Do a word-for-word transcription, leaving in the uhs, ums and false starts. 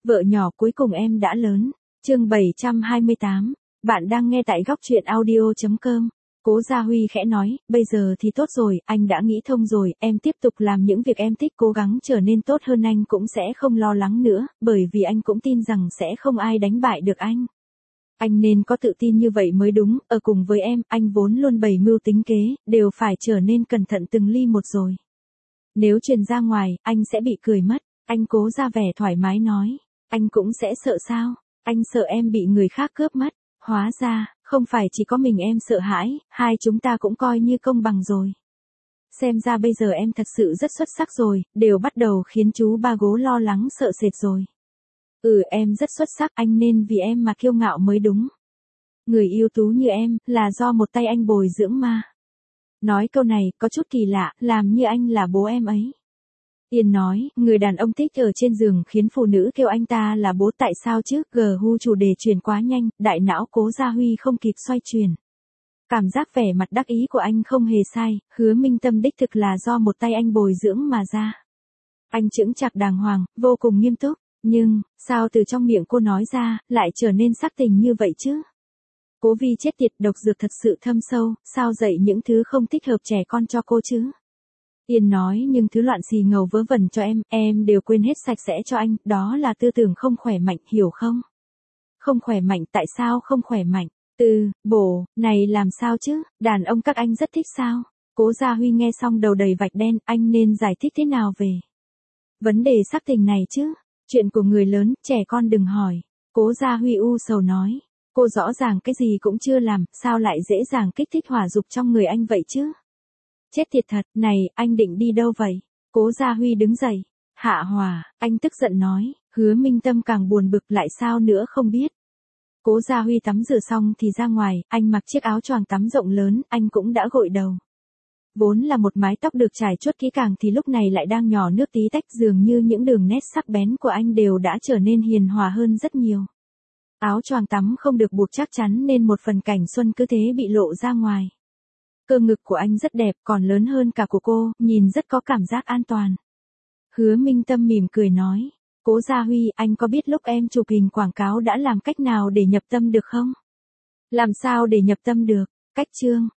Vợ nhỏ cuối cùng em đã lớn. Chương bảy trăm hai mươi tám. Bạn đang nghe tại góc truyện audio chấm com. Cố Gia Huy khẽ nói, bây giờ thì tốt rồi, anh đã nghĩ thông rồi, em tiếp tục làm những việc em thích, cố gắng trở nên tốt hơn, anh cũng sẽ không lo lắng nữa, bởi vì anh cũng tin rằng sẽ không ai đánh bại được anh. Anh nên có tự tin như vậy mới đúng, ở cùng với em, anh vốn luôn bày mưu tính kế, đều phải trở nên cẩn thận từng ly một rồi. Nếu truyền ra ngoài, anh sẽ bị cười mất. Anh cố ra vẻ thoải mái nói. Anh cũng sẽ sợ sao? Anh sợ em bị người khác cướp mất. Hóa ra, không phải chỉ có mình em sợ hãi, hai chúng ta cũng coi như công bằng rồi. Xem ra bây giờ em thật sự rất xuất sắc rồi, đều bắt đầu khiến chú ba Gố lo lắng sợ sệt rồi. Ừ, em rất xuất sắc, anh nên vì em mà kiêu ngạo mới đúng. Người ưu tú như em, là do một tay anh bồi dưỡng mà. Nói câu này, có chút kỳ lạ, làm như anh là bố em ấy. Yên nói, người đàn ông thích ở trên giường khiến phụ nữ kêu anh ta là bố, tại sao chứ? Gờ hu chủ đề chuyển quá nhanh, đại não Cố Gia Huy không kịp xoay chuyển. Cảm giác vẻ mặt đắc ý của anh không hề sai, Hứa Minh Tâm đích thực là do một tay anh bồi dưỡng mà ra. Anh chững chạc đàng hoàng, vô cùng nghiêm túc, nhưng, sao từ trong miệng cô nói ra, lại trở nên sắc tình như vậy chứ? Cố Vi chết tiệt, độc dược thật sự thâm sâu, sao dạy những thứ không thích hợp trẻ con cho cô chứ? Yên nói, nhưng thứ loạn xì ngầu vớ vẩn cho em, em đều quên hết sạch sẽ cho anh, đó là tư tưởng không khỏe mạnh, hiểu không? Không khỏe mạnh, tại sao không khỏe mạnh? Từ, bổ, này làm sao chứ, đàn ông các anh rất thích sao? Cố Gia Huy nghe xong đầu đầy vạch đen, anh nên giải thích thế nào về vấn đề sắc tình này chứ? Chuyện của người lớn, trẻ con đừng hỏi. Cố Gia Huy u sầu nói. Cô rõ ràng cái gì cũng chưa làm, sao lại dễ dàng kích thích hỏa dục trong người anh vậy chứ? Chết tiệt thật, này, anh định đi đâu vậy? Cố Gia Huy đứng dậy. Hạ hỏa, anh tức giận nói, Hứa Minh Tâm càng buồn bực, lại sao nữa không biết. Cố Gia Huy tắm rửa xong thì ra ngoài, anh mặc chiếc áo choàng tắm rộng lớn, anh cũng đã gội đầu. Vốn là một mái tóc được trải chuốt kỹ càng thì lúc này lại đang nhỏ nước tí tách, dường như những đường nét sắc bén của anh đều đã trở nên hiền hòa hơn rất nhiều. Áo choàng tắm không được buộc chắc chắn nên một phần cảnh xuân cứ thế bị lộ ra ngoài. Cơ ngực của anh rất đẹp, còn lớn hơn cả của cô, nhìn rất có cảm giác an toàn. Hứa Minh Tâm mỉm cười nói, Cố Gia Huy, anh có biết lúc em chụp hình quảng cáo đã làm cách nào để nhập tâm được không? Làm sao để nhập tâm được? Cách chương,